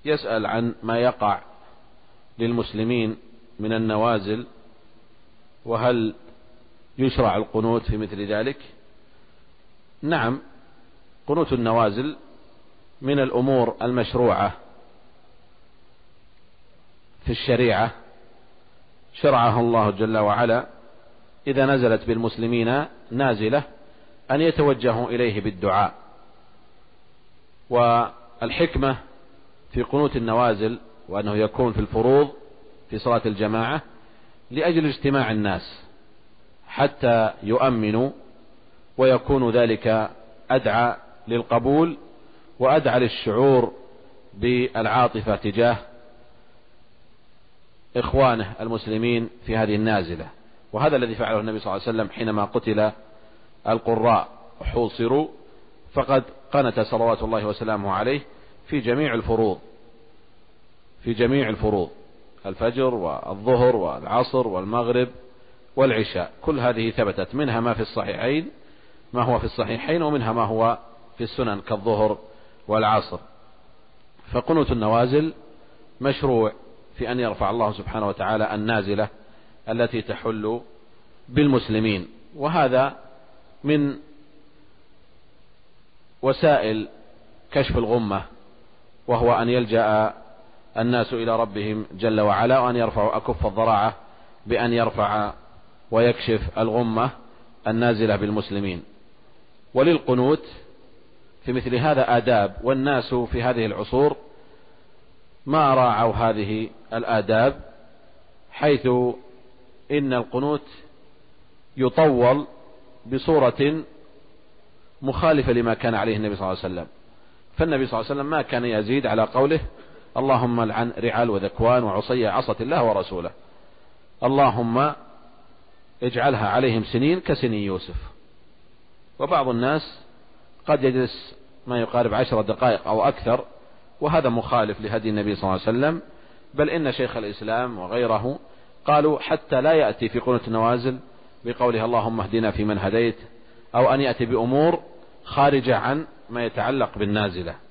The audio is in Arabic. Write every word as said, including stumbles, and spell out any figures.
يسأل عن ما يقع للمسلمين من النوازل، وهل يشرع القنوت في مثل ذلك؟ نعم، قنوت النوازل من الأمور المشروعة في الشريعة، شرعها الله جل وعلا إذا نزلت بالمسلمين نازلة أن يتوجهوا إليه بالدعاء. والحكمة في قنوت النوازل وأنه يكون في الفروض في صلاة الجماعة لأجل اجتماع الناس حتى يؤمنوا، ويكون ذلك أدعى للقبول وأدعى للشعور بالعاطفة تجاه إخوانه المسلمين في هذه النازلة. وهذا الذي فعله النبي صلى الله عليه وسلم حينما قتل القراء وحوصروا، فقد قنت صلوات الله وسلامه عليه في جميع الفروض في جميع الفروض الفجر والظهر والعصر والمغرب والعشاء، كل هذه ثبتت، منها ما في الصحيحين ما هو في الصحيحين ومنها ما هو في السنن كالظهر والعصر. فقنوت النوازل مشروع في أن يرفع الله سبحانه وتعالى النازلة التي تحل بالمسلمين، وهذا من وسائل كشف الغمة، وهو أن يلجأ الناس إلى ربهم جل وعلا، وأن يرفعوا أكف الضراعة بأن يرفع ويكشف الغمة النازلة بالمسلمين. وللقنوت في مثل هذا آداب، والناس في هذه العصور ما راعوا هذه الآداب، حيث إن القنوت يطول بصورة مخالفة لما كان عليه النبي صلى الله عليه وسلم. فالنبي صلى الله عليه وسلم ما كان يزيد على قوله اللهم لعن رعال وذكوان وعصي عصت الله ورسوله، اللهم اجعلها عليهم سنين كسني يوسف. وبعض الناس قد يجلس ما يقارب عشر دقائق أو أكثر، وهذا مخالف لهدي النبي صلى الله عليه وسلم. بل إن شيخ الإسلام وغيره قالوا حتى لا يأتي في قنوت النوازل بقوله اللهم اهدنا في من هديت، أو أن يأتي بأمور خارجة عن ما يتعلق بالنازلة.